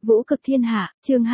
Vũ cực thiên hạ, chương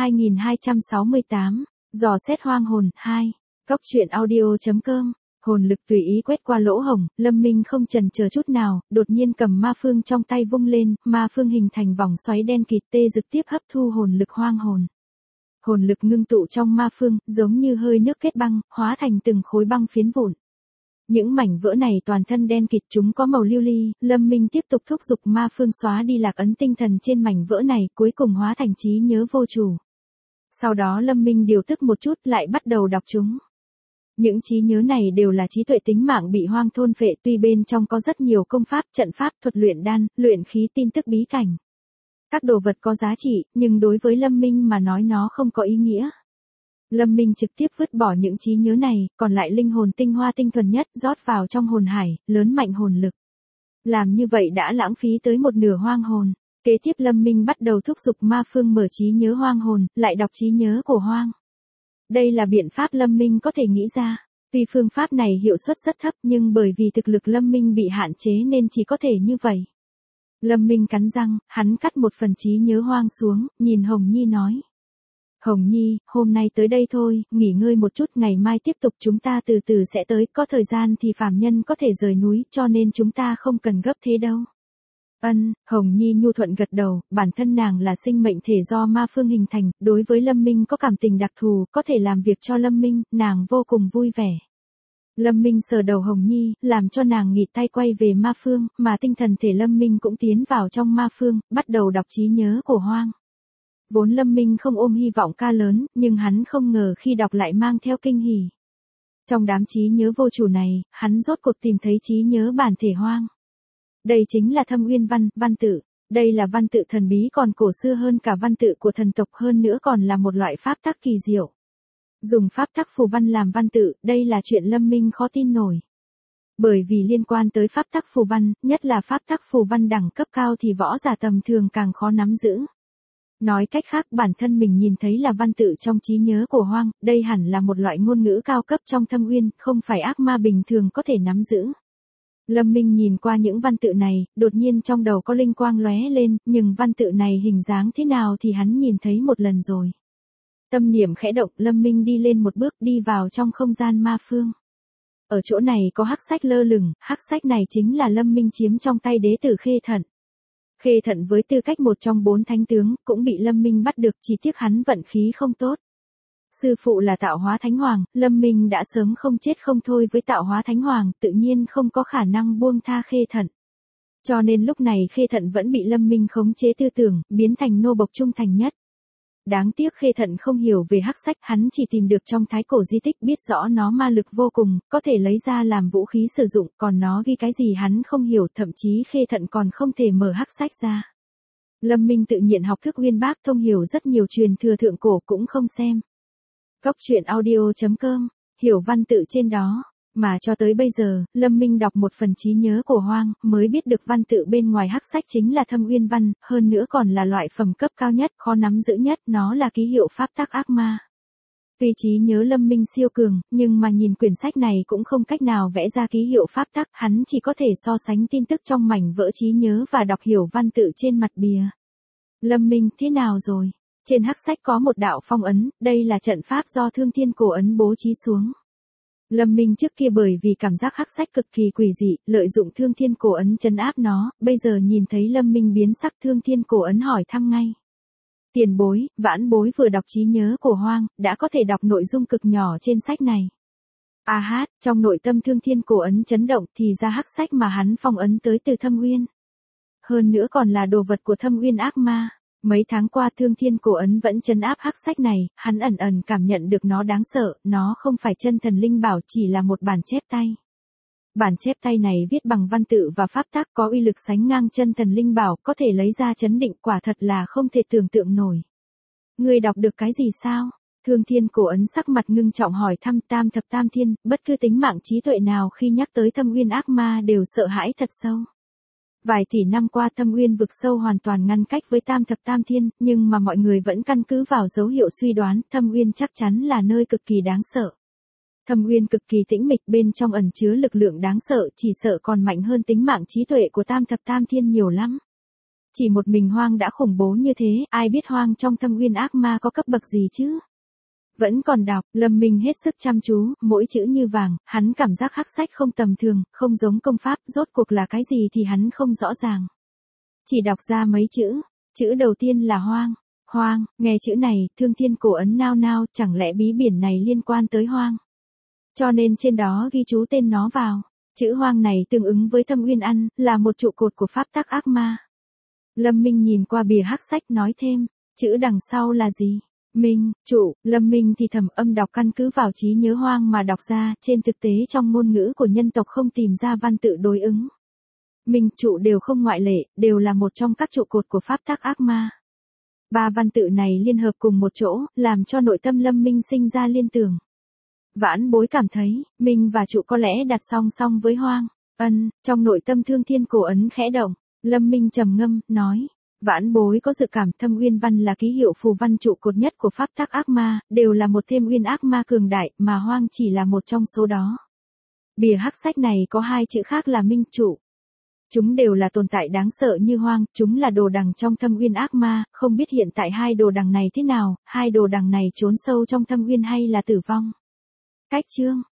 2268, dò xét hoang hồn, 2. Cóc truyện audio.com. Hồn lực tùy ý quét qua lỗ hổng, Lâm Minh không chần chờ chút nào, đột nhiên cầm ma phương trong tay vung lên, ma phương hình thành vòng xoáy đen kịt tê dực tiếp hấp thu hồn lực hoang hồn. Hồn lực ngưng tụ trong ma phương, giống như hơi nước kết băng, hóa thành từng khối băng phiến vụn. Những mảnh vỡ này toàn thân đen kịt, chúng có màu lưu ly, Lâm Minh tiếp tục thúc giục ma phương xóa đi lạc ấn tinh thần trên mảnh vỡ này, cuối cùng hóa thành trí nhớ vô chủ. Sau đó Lâm Minh điều tức một chút lại bắt đầu đọc chúng. Những trí nhớ này đều là trí tuệ tính mạng bị hoang thôn phệ, tuy bên trong có rất nhiều công pháp, trận pháp, thuật luyện đan, luyện khí, tin tức bí cảnh. Các đồ vật có giá trị, nhưng đối với Lâm Minh mà nói nó không có ý nghĩa. Lâm Minh trực tiếp vứt bỏ những trí nhớ này, còn lại linh hồn tinh hoa tinh thuần nhất rót vào trong hồn hải, lớn mạnh hồn lực. Làm như vậy đã lãng phí tới một nửa hoang hồn. Kế tiếp Lâm Minh bắt đầu thúc giục ma phương mở trí nhớ hoang hồn, lại đọc trí nhớ của hoang. Đây là biện pháp Lâm Minh có thể nghĩ ra. Tuy phương pháp này hiệu suất rất thấp nhưng bởi vì thực lực Lâm Minh bị hạn chế nên chỉ có thể như vậy. Lâm Minh cắn răng, hắn cắt một phần trí nhớ hoang xuống, nhìn Hồng Nhi nói. Hồng Nhi, hôm nay tới đây thôi, nghỉ ngơi một chút, ngày mai tiếp tục, chúng ta từ từ sẽ tới, có thời gian thì phàm nhân có thể rời núi, cho nên chúng ta không cần gấp thế đâu. Hồng Nhi nhu thuận gật đầu, bản thân nàng là sinh mệnh thể do ma phương hình thành, đối với Lâm Minh có cảm tình đặc thù, có thể làm việc cho Lâm Minh, nàng vô cùng vui vẻ. Lâm Minh sờ đầu Hồng Nhi, làm cho nàng nghỉ tay quay về ma phương, mà tinh thần thể Lâm Minh cũng tiến vào trong ma phương, bắt đầu đọc trí nhớ của hoang. Vốn Lâm Minh không ôm hy vọng ca lớn, nhưng hắn không ngờ khi đọc lại mang theo kinh hỉ. Trong đám trí nhớ vô chủ này, hắn rốt cuộc tìm thấy trí nhớ bản thể hoang. Đây chính là Thâm Uyên văn tự. Đây là văn tự thần bí còn cổ xưa hơn cả văn tự của thần tộc, hơn nữa còn là một loại pháp tắc kỳ diệu. Dùng pháp tắc phù văn làm văn tự, đây là chuyện Lâm Minh khó tin nổi. Bởi vì liên quan tới pháp tắc phù văn, nhất là pháp tắc phù văn đẳng cấp cao thì võ giả tầm thường càng khó nắm giữ. Nói cách khác, bản thân mình nhìn thấy là văn tự trong trí nhớ của hoang, đây hẳn là một loại ngôn ngữ cao cấp trong Thâm Uyên, không phải ác ma bình thường có thể nắm giữ. Lâm Minh nhìn qua những văn tự này, đột nhiên trong đầu có linh quang lóe lên, nhưng văn tự này hình dáng thế nào thì hắn nhìn thấy một lần rồi. Tâm niệm khẽ động, Lâm Minh đi lên một bước, đi vào trong không gian ma phương. Ở chỗ này có hắc sách lơ lửng, hắc sách này chính là Lâm Minh chiếm trong tay đế tử Khê Thận. Khê Thận với tư cách một trong 4 thánh tướng, cũng bị Lâm Minh bắt được, chỉ tiếc hắn vận khí không tốt. Sư phụ là Tạo Hóa Thánh Hoàng, Lâm Minh đã sớm không chết không thôi với Tạo Hóa Thánh Hoàng, tự nhiên không có khả năng buông tha Khê Thận. Cho nên lúc này Khê Thận vẫn bị Lâm Minh khống chế tư tưởng, biến thành nô bộc trung thành nhất. Đáng tiếc Khê Thận không hiểu về hắc sách, hắn chỉ tìm được trong thái cổ di tích, biết rõ nó ma lực vô cùng, có thể lấy ra làm vũ khí sử dụng, còn nó ghi cái gì hắn không hiểu, thậm chí Khê Thận còn không thể mở hắc sách ra. Lâm Minh tự nhiên học thức uyên bác, thông hiểu rất nhiều truyền thừa thượng cổ, cũng không xem. Cóc truyện audio.com, hiểu văn tự trên đó. Mà cho tới bây giờ, Lâm Minh đọc một phần trí nhớ của hoang, mới biết được văn tự bên ngoài hắc sách chính là Thâm Uyên văn, hơn nữa còn là loại phẩm cấp cao nhất, khó nắm giữ nhất, nó là ký hiệu pháp tắc ác ma. Tuy trí nhớ Lâm Minh siêu cường, nhưng mà nhìn quyển sách này cũng không cách nào vẽ ra ký hiệu pháp tắc, hắn chỉ có thể so sánh tin tức trong mảnh vỡ trí nhớ và đọc hiểu văn tự trên mặt bìa. Lâm Minh, thế nào rồi? Trên hắc sách có một đạo phong ấn, đây là trận pháp do Thương Thiên Cổ Ấn bố trí xuống. Lâm Minh trước kia bởi vì cảm giác hắc sách cực kỳ quỷ dị, lợi dụng Thương Thiên Cổ Ấn trấn áp nó, bây giờ nhìn thấy Lâm Minh biến sắc, Thương Thiên Cổ Ấn hỏi thăm ngay. Tiền bối, vãn bối vừa đọc trí nhớ của hoang, đã có thể đọc nội dung cực nhỏ trên sách này. Trong nội tâm Thương Thiên Cổ Ấn chấn động, thì ra hắc sách mà hắn phong ấn tới từ Thâm Uyên. Hơn nữa còn là đồ vật của Thâm Uyên ác ma. Mấy tháng qua Thương Thiên Cổ Ấn vẫn trấn áp hắc sách này, hắn ẩn ẩn cảm nhận được nó đáng sợ, nó không phải chân thần linh bảo, chỉ là một bản chép tay. Bản chép tay này viết bằng văn tự và pháp tắc, có uy lực sánh ngang chân thần linh bảo, có thể lấy ra chấn định, quả thật là không thể tưởng tượng nổi. Ngươi đọc được cái gì sao? Thương Thiên Cổ Ấn sắc mặt ngưng trọng hỏi thăm. Tam thập tam thiên, bất cứ tính mạng trí tuệ nào khi nhắc tới Thâm Uyên ác ma đều sợ hãi thật sâu. Vài tỷ năm qua Thâm Uyên vực sâu hoàn toàn ngăn cách với Tam thập tam thiên, nhưng mà mọi người vẫn căn cứ vào dấu hiệu suy đoán, Thâm Uyên chắc chắn là nơi cực kỳ đáng sợ. Thâm Uyên cực kỳ tĩnh mịch, bên trong ẩn chứa lực lượng đáng sợ, chỉ sợ còn mạnh hơn tính mạng trí tuệ của Tam thập tam thiên nhiều lắm. Chỉ một mình Hoang đã khủng bố như thế, ai biết Hoang trong thâm uyên ác ma có cấp bậc gì chứ? Vẫn còn đọc, Lâm Minh hết sức chăm chú, mỗi chữ như vàng, hắn cảm giác hắc sách không tầm thường, không giống công pháp, rốt cuộc là cái gì thì hắn không rõ ràng. Chỉ đọc ra mấy chữ đầu tiên là Hoang. Hoang, nghe chữ này, Thương Thiên Cổ Ấn nao nao, chẳng lẽ bí biển này liên quan tới Hoang? Cho nên trên đó ghi chú tên nó vào. Chữ Hoang này tương ứng với Thâm Uyên Ăn, là một trụ cột của pháp tắc ác ma. Lâm Minh nhìn qua bìa hắc sách nói thêm, chữ đằng sau là gì? Minh, trụ, Lâm Minh thì thầm âm đọc căn cứ vào trí nhớ Hoang mà đọc ra, trên thực tế trong ngôn ngữ của nhân tộc không tìm ra văn tự đối ứng. Minh, trụ đều không ngoại lệ, đều là một trong các trụ cột của pháp tắc ác ma. Ba văn tự này liên hợp cùng một chỗ, làm cho nội tâm Lâm Minh sinh ra liên tưởng. Vãn Bối cảm thấy, Minh và trụ có lẽ đặt song song với Hoang. Trong nội tâm Thương Thiên Cổ Ấn khẽ động, Lâm Minh trầm ngâm, nói. Vãn Bối có dự cảm Thâm Uyên Văn là ký hiệu phù văn trụ cột nhất của pháp tắc ác ma, đều là một thêm uyên ác ma cường đại, mà Hoang chỉ là một trong số đó. Bìa hắc sách này có hai chữ khác là Minh, trụ. Chúng đều là tồn tại đáng sợ như Hoang, chúng là đồ đằng trong thâm uyên ác ma, không biết hiện tại hai đồ đằng này thế nào, hai đồ đằng này trốn sâu trong thâm uyên hay là tử vong. Cách chương